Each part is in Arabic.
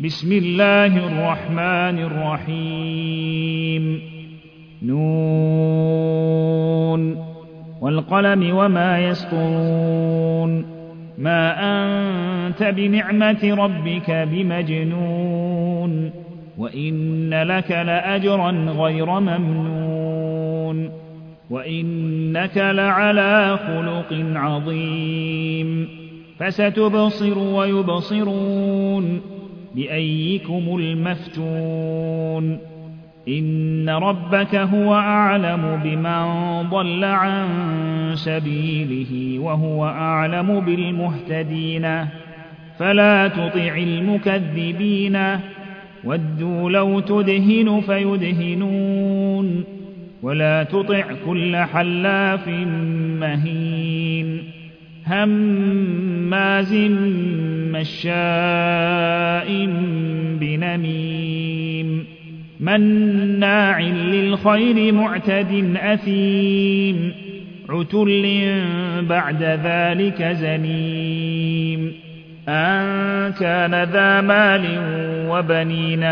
بسم الله الرحمن الرحيم نون والقلم وما يسطرون ما أنت بنعمة ربك بمجنون وإن لك لأجرا غير ممنون وإنك لعلى خلق عظيم فستبصر ويبصرون بأيكم المفتون إن ربك هو أعلم بمن ضل عن سبيله وهو أعلم بالمهتدين فلا تطع المكذبين ودوا لو تدهن فيدهنون ولا تطع كل حلاف مهين هماز مشاء بنميم مناع للخير معتد أثيم عتل بعد ذلك زنيم أن كان ذا مال وبنين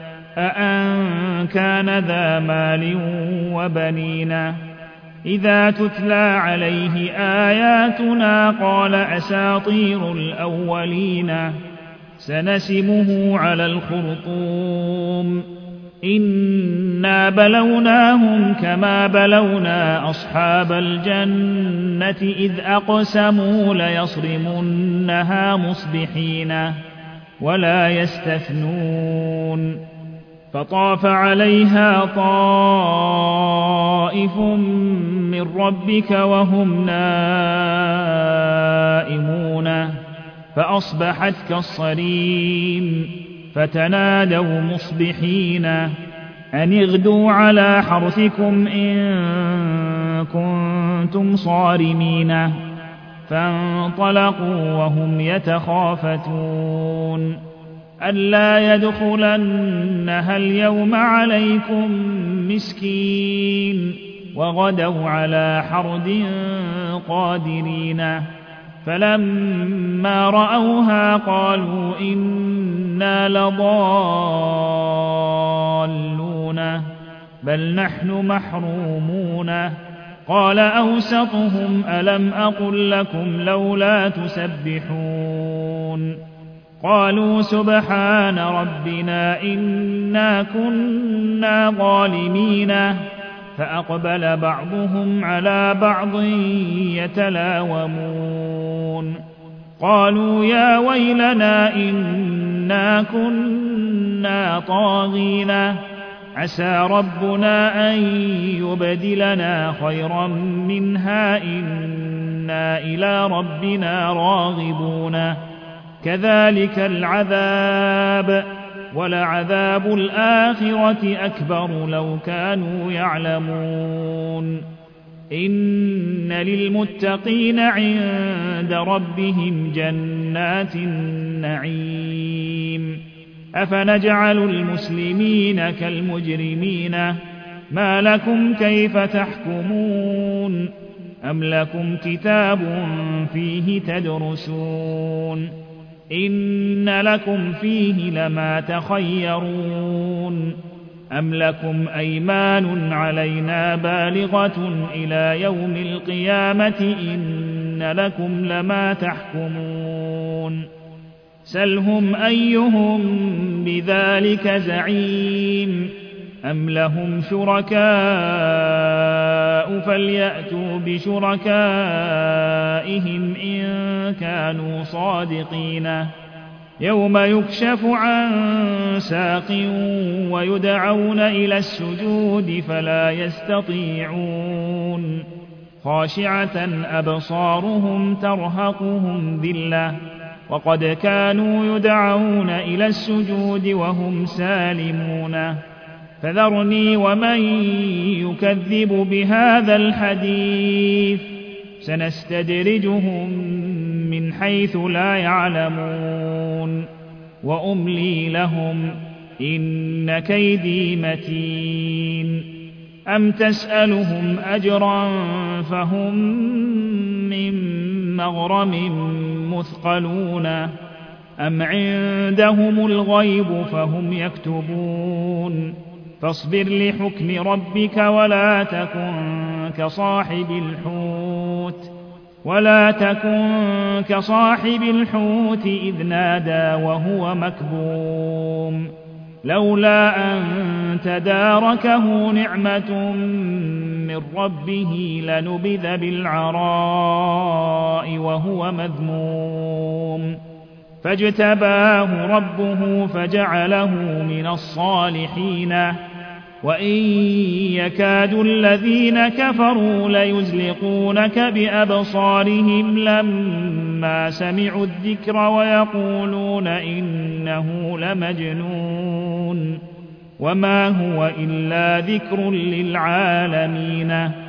كان ذا مال وبنين إذا تتلى عليه آياتنا قال أساطير الأولين سنسمه على الخرطوم إنا بلوناهم كما بلونا أصحاب الجنة إذ أقسموا ليصرمنها مصبحين ولا يستثنون فطاف عليها طائف من ربك وهم نائمون فأصبحت كالصريم فتنادوا مصبحين أن اغدوا على حرثكم إن كنتم صارمين فانطلقوا وهم يتخافتون ألا يدخلنها اليوم عليكم مسكين وغدوا على حرد قادرين فلما رأوها قالوا إنا لضالون بل نحن محرومون قال أوسطهم ألم أقل لكم لولا تسبحون قالوا سبحان ربنا إنا كنا ظالمين فأقبل بعضهم على بعض يتلاومون قالوا يا ويلنا إنا كنا طاغين عسى ربنا أن يبدلنا خيرا منها إنا إلى ربنا راغبون كذلك العذاب ولعذاب الآخرة أكبر لو كانوا يعلمون إن للمتقين عند ربهم جنات النعيم أفنجعل المسلمين كالمجرمين ما لكم كيف تحكمون أم لكم كتاب فيه تدرسون إن لكم فيه لما تخيرون أم لكم أيمان علينا بالغة إلى يوم القيامة إن لكم لما تحكمون سلهم أيهم بذلك زعيم أم لهم شركاء فليأتوا بشركائهم إن كانوا صادقين يوم يكشف عن ساق ويدعون إلى السجود فلا يستطيعون خاشعة أبصارهم ترهقهم ذلة وقد كانوا يدعون إلى السجود وهم سالمون فذرني ومن يكذب بهذا الحديث سنستدرجهم من حيث لا يعلمون وأملي لهم إن كيدي متين أم تسألهم أجرا فهم من مغرم مثقلون أم عندهم الغيب فهم يكتبون فاصبر لحكم ربك ولا تكن كصاحب الحوت إذ نادى وهو مكظوم لولا أن تداركه نعمة من ربه لنبذ بالعراء وهو مذموم فاجتباه ربه فجعله من الصالحين وإن يكاد الذين كفروا ليزلقونك بأبصارهم لما سمعوا الذكر ويقولون إنه لمجنون وما هو إلا ذكر للعالمين